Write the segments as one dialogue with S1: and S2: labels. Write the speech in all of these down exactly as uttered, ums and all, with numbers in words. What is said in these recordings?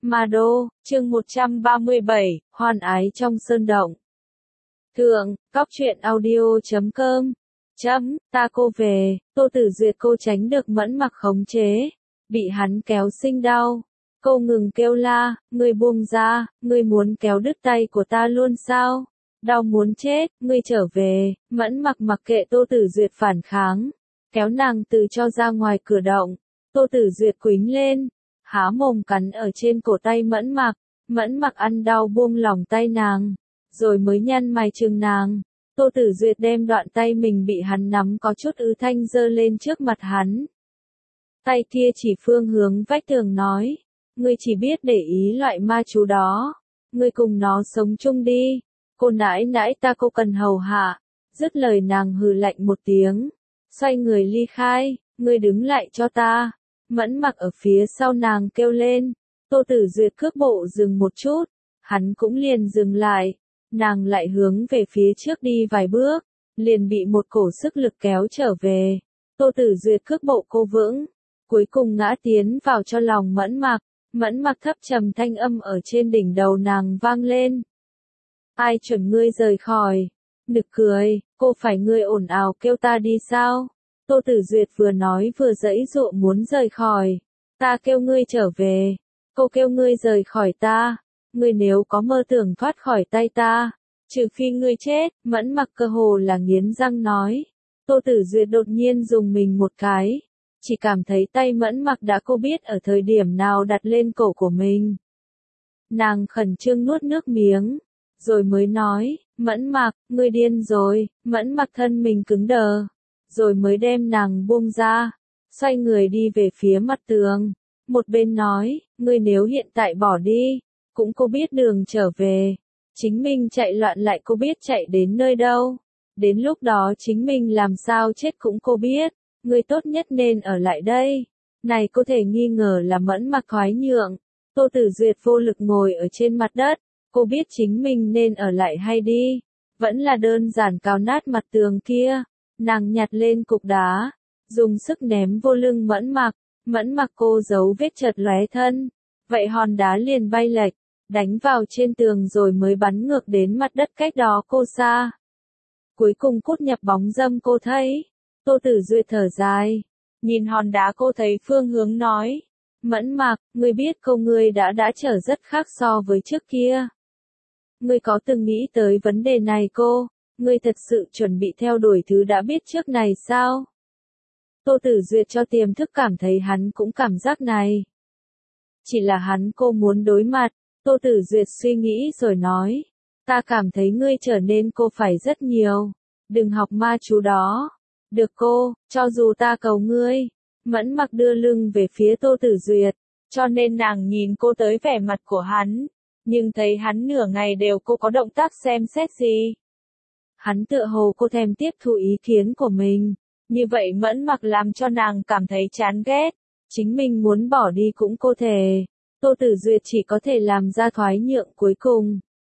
S1: Ma Đô, chương một trăm ba mươi bảy, Hoan ái trong sơn động. Thượng, góc truyện audio chấm com. Chấm, ta cô về, Tô Tử Duyệt cô tránh được Mẫn Mặc khống chế, bị hắn kéo sinh đau. Cô ngừng kêu la, ngươi buông ra, ngươi muốn kéo đứt tay của ta luôn sao? Đau muốn chết, ngươi trở về. Mẫn Mặc mặc kệ Tô Tử Duyệt phản kháng, kéo nàng từ cho ra ngoài cửa động. Tô Tử Duyệt quýnh lên, há mồm cắn ở trên cổ tay Mẫn Mặc. Mẫn Mặc ăn đau buông lỏng tay nàng, rồi mới nhăn mày chừng nàng. Tô Tử Duyệt đem đoạn tay mình bị hắn nắm có chút ứ thanh giơ lên trước mặt hắn. Tay kia chỉ phương hướng vách tường nói, ngươi chỉ biết để ý loại ma chú đó, ngươi cùng nó sống chung đi, cô nãi nãi ta cô cần hầu hạ. Dứt lời nàng hừ lạnh một tiếng, xoay người ly khai, ngươi đứng lại cho ta. Mẫn Mặc ở phía sau nàng kêu lên. Tô Tử Duyệt cước bộ dừng một chút, hắn cũng liền dừng lại. Nàng lại hướng về phía trước đi vài bước, liền bị một cổ sức lực kéo trở về. Tô Tử Duyệt cước bộ cô vững, cuối cùng ngã tiến vào cho lòng Mẫn Mặc. Mẫn Mặc thấp trầm thanh âm ở trên đỉnh đầu nàng vang lên. Ai chuẩn ngươi rời khỏi? Nực cười, cô phải ngươi ồn ào kêu ta đi sao? Tô Tử Duyệt vừa nói vừa giãy giụa muốn rời khỏi. Ta kêu ngươi trở về, cô kêu ngươi rời khỏi ta. Ngươi nếu có mơ tưởng thoát khỏi tay ta, trừ phi ngươi chết. Mẫn Mặc cơ hồ là nghiến răng nói. Tô Tử Duyệt đột nhiên dùng mình một cái, chỉ cảm thấy tay Mẫn Mặc đã cô biết ở thời điểm nào đặt lên cổ của mình. Nàng khẩn trương nuốt nước miếng, rồi mới nói, Mẫn Mặc, ngươi điên rồi. Mẫn Mặc thân mình cứng đờ, rồi mới đem nàng buông ra, xoay người đi về phía mặt tường. Một bên nói, ngươi nếu hiện tại bỏ đi, cũng cô biết đường trở về. Chính mình chạy loạn lại cô biết chạy đến nơi đâu. Đến lúc đó chính mình làm sao chết cũng cô biết. Ngươi tốt nhất nên ở lại đây. Này có thể nghi ngờ là Mẫn Mặc thoái nhượng. Tô Tử Duyệt vô lực ngồi ở trên mặt đất. Cô biết chính mình nên ở lại hay đi. Vẫn là đơn giản cào nát mặt tường kia. Nàng nhặt lên cục đá, dùng sức ném vô lưng Mẫn Mặc. Mẫn Mặc cô giấu vết chật lóe thân. Vậy hòn đá liền bay lệch, đánh vào trên tường rồi mới bắn ngược đến mặt đất cách đó cô xa. Cuối cùng cút nhập bóng râm cô thấy. Tô Tử Duyệt thở dài, nhìn hòn đá cô thấy phương hướng nói. Mẫn Mặc, ngươi biết cô ngươi đã đã trở rất khác so với trước kia. Ngươi có từng nghĩ tới vấn đề này cô? Ngươi thật sự chuẩn bị theo đuổi thứ đã biết trước này sao? Tô Tử Duyệt cho tiềm thức cảm thấy hắn cũng cảm giác này. Chỉ là hắn cô muốn đối mặt. Tô Tử Duyệt suy nghĩ rồi nói. Ta cảm thấy ngươi trở nên cô phải rất nhiều. Đừng học ma chú đó. Được cô, cho dù ta cầu ngươi. Mẫn Mặc đưa lưng về phía Tô Tử Duyệt, cho nên nàng nhìn cô tới vẻ mặt của hắn. Nhưng thấy hắn nửa ngày đều cô có động tác xem xét gì. Hắn tựa hồ cô thèm tiếp thu ý kiến của mình. Như vậy Mẫn Mặc làm cho nàng cảm thấy chán ghét. Chính mình muốn bỏ đi cũng cô thể. Tô Tử Duyệt chỉ có thể làm ra thoái nhượng cuối cùng.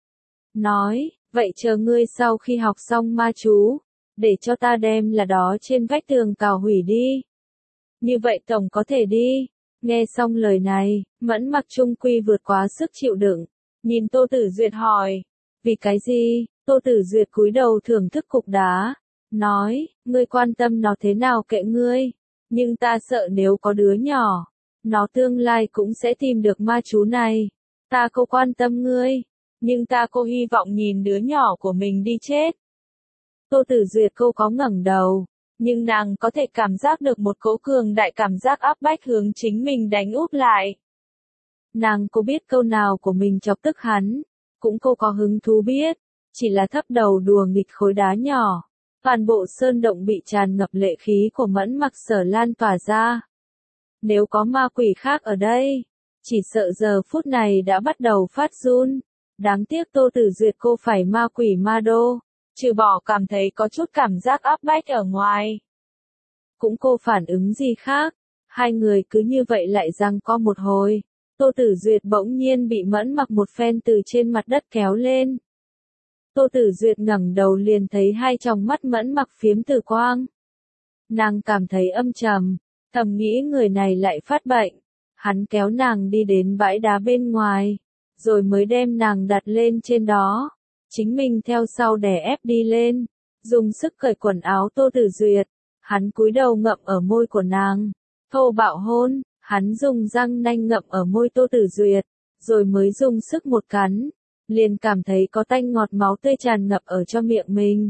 S1: Nói, vậy chờ ngươi sau khi học xong ma chú, để cho ta đem là đó trên vách tường cào hủy đi. Như vậy tổng có thể đi. Nghe xong lời này, Mẫn Mặc trung quy vượt quá sức chịu đựng. Nhìn Tô Tử Duyệt hỏi, vì cái gì? Tô Tử Duyệt cúi đầu thưởng thức cục đá, nói, ngươi quan tâm nó thế nào kệ ngươi, nhưng ta sợ nếu có đứa nhỏ, nó tương lai cũng sẽ tìm được ma chú này. Ta cô quan tâm ngươi, nhưng ta cô hy vọng nhìn đứa nhỏ của mình đi chết. Tô Tử Duyệt cô có ngẩng đầu, nhưng nàng có thể cảm giác được một cỗ cường đại cảm giác áp bách hướng chính mình đánh úp lại. Nàng cô biết câu nào của mình chọc tức hắn, cũng cô có hứng thú biết, chỉ là thấp đầu đùa nghịch khối đá nhỏ. Toàn bộ sơn động bị tràn ngập lệ khí của Mẫn Mặc sở lan tỏa ra. Nếu có ma quỷ khác ở đây, chỉ sợ giờ phút này đã bắt đầu phát run. Đáng tiếc Tô Tử Duyệt cô phải ma quỷ Ma Đô, trừ bỏ cảm thấy có chút cảm giác áp bách ở ngoài. Cũng cô phản ứng gì khác, hai người cứ như vậy lại giằng co một hồi. Tô Tử Duyệt bỗng nhiên bị Mẫn Mặc một phen từ trên mặt đất kéo lên. Tô Tử Duyệt ngẩng đầu liền thấy hai tròng mắt Mẫn Mặc phiếm tử quang. Nàng cảm thấy âm trầm, thầm nghĩ người này lại phát bệnh. Hắn kéo nàng đi đến bãi đá bên ngoài, rồi mới đem nàng đặt lên trên đó. Chính mình theo sau đè ép đi lên, dùng sức cởi quần áo Tô Tử Duyệt. Hắn cúi đầu ngậm ở môi của nàng, thô bạo hôn, hắn dùng răng nanh ngậm ở môi Tô Tử Duyệt, rồi mới dùng sức một cắn, liền cảm thấy có tanh ngọt máu tươi tràn ngập ở trong miệng mình.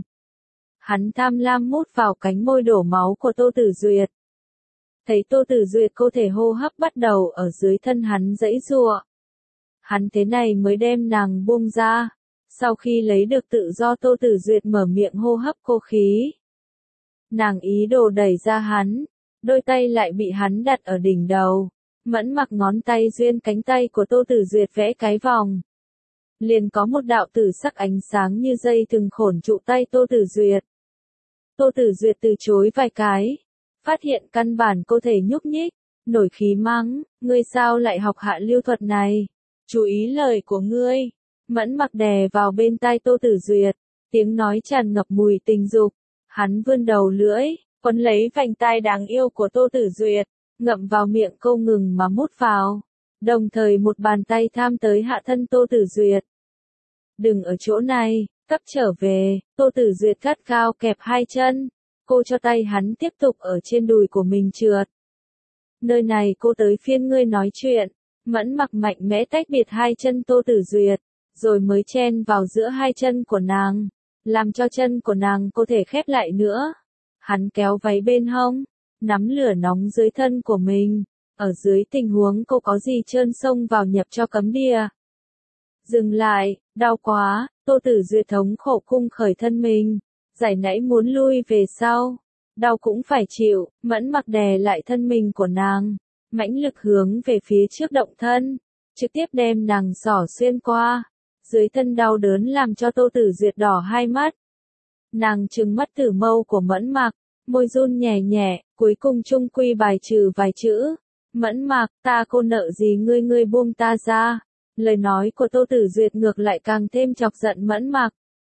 S1: Hắn tham lam mút vào cánh môi đổ máu của Tô Tử Duyệt. Thấy Tô Tử Duyệt cơ thể hô hấp bắt đầu ở dưới thân hắn giãy giụa. Hắn thế này mới đem nàng buông ra. Sau khi lấy được tự do Tô Tử Duyệt mở miệng hô hấp cô khí. Nàng ý đồ đẩy ra hắn, đôi tay lại bị hắn đặt ở đỉnh đầu. Mẫn Mặc ngón tay duyên cánh tay của Tô Tử Duyệt vẽ cái vòng. Liền có một đạo tử sắc ánh sáng như dây thừng khổn trụ tay Tô Tử Duyệt. Tô Tử Duyệt từ chối vài cái, phát hiện căn bản cô thể nhúc nhích, nổi khí mắng, ngươi sao lại học hạ lưu thuật này? Chú ý lời của ngươi. Mẫn Mặc đè vào bên tai Tô Tử Duyệt, tiếng nói tràn ngập mùi tình dục. Hắn vươn đầu lưỡi, quấn lấy vành tai đáng yêu của Tô Tử Duyệt, ngậm vào miệng câu ngừng mà mút vào. Đồng thời một bàn tay tham tới hạ thân Tô Tử Duyệt. Đừng ở chỗ này, cấp trở về. Tô Tử Duyệt gắt gao kẹp hai chân, cô cho tay hắn tiếp tục ở trên đùi của mình trượt. Nơi này cô tới phiên ngươi nói chuyện. Mẫn Mặc mạnh mẽ tách biệt hai chân Tô Tử Duyệt, rồi mới chen vào giữa hai chân của nàng, làm cho chân của nàng có thể khép lại nữa. Hắn kéo váy bên hông, nắm lửa nóng dưới thân của mình, ở dưới tình huống cô có gì trơn xông vào nhập cho cấm địa. Dừng lại, đau quá. Tô Tử Duyệt thống khổ cung khởi thân mình, giải nãy muốn lui về sau, đau cũng phải chịu. Mẫn Mặc đè lại thân mình của nàng, mãnh lực hướng về phía trước động thân, trực tiếp đem nàng xỏ xuyên qua. Dưới thân đau đớn làm cho Tô Tử Duyệt đỏ hai mắt. Nàng trừng mắt tử mâu của Mẫn Mặc, môi run nhẹ nhẹ, cuối cùng chung quy bài trừ vài chữ. Mẫn Mặc, ta cô nợ gì ngươi ngươi buông ta ra. Lời nói của Tô Tử Duyệt ngược lại càng thêm chọc giận Mẫn Mặc.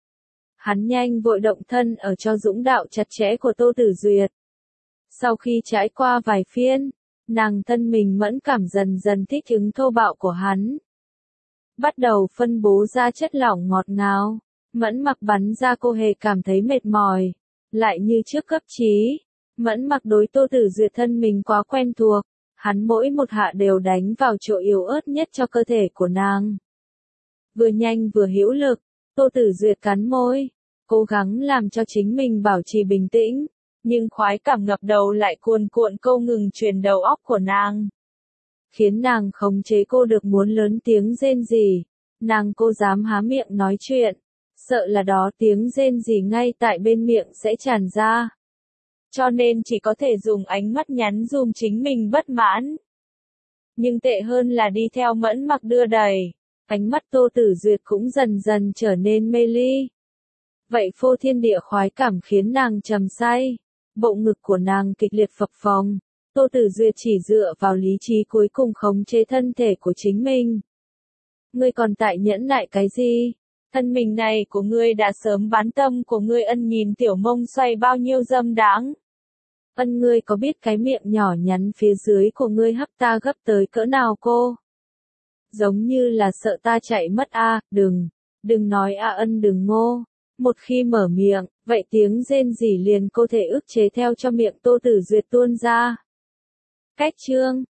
S1: Hắn nhanh vội động thân ở cho dũng đạo chặt chẽ của Tô Tử Duyệt. Sau khi trải qua vài phiên, nàng thân mình mẫn cảm dần dần thích ứng thô bạo của hắn. Bắt đầu phân bố ra chất lỏng ngọt ngào. Mẫn Mặc bắn ra cô hề cảm thấy mệt mỏi, lại như trước cấp trí. Mẫn Mặc đối Tô Tử Duyệt thân mình quá quen thuộc, hắn mỗi một hạ đều đánh vào chỗ yếu ớt nhất cho cơ thể của nàng. Vừa nhanh vừa hữu lực, Tô Tử Duyệt cắn môi, cố gắng làm cho chính mình bảo trì bình tĩnh, nhưng khoái cảm ngập đầu lại cuồn cuộn câu ngừng truyền đầu óc của nàng. Khiến nàng khống chế cô được muốn lớn tiếng rên rỉ, nàng cô dám há miệng nói chuyện, sợ là đó tiếng rên rỉ ngay tại bên miệng sẽ tràn ra. Cho nên chỉ có thể dùng ánh mắt nhắn dùm chính mình bất mãn. Nhưng tệ hơn là đi theo Mẫn Mặc đưa đẩy, ánh mắt Tô Tử Duyệt cũng dần dần trở nên mê ly. Vậy phô thiên địa khoái cảm khiến nàng trầm say, bộ ngực của nàng kịch liệt phập phồng. Tô Tử Duyệt chỉ dựa vào lý trí cuối cùng khống chế thân thể của chính mình. Ngươi còn tại nhẫn nại cái gì? Thân mình này của ngươi đã sớm bán tâm của ngươi ân nhìn tiểu mông xoay bao nhiêu dâm đãng. Ân ngươi có biết cái miệng nhỏ nhắn phía dưới của ngươi hấp ta gấp tới cỡ nào cô? Giống như là sợ ta chạy mất a, à, đừng, đừng nói a à ân đừng ngô. Một khi mở miệng, vậy tiếng rên rỉ liền cô thể ức chế theo cho miệng Tô Tử Duyệt tuôn ra. Cách chương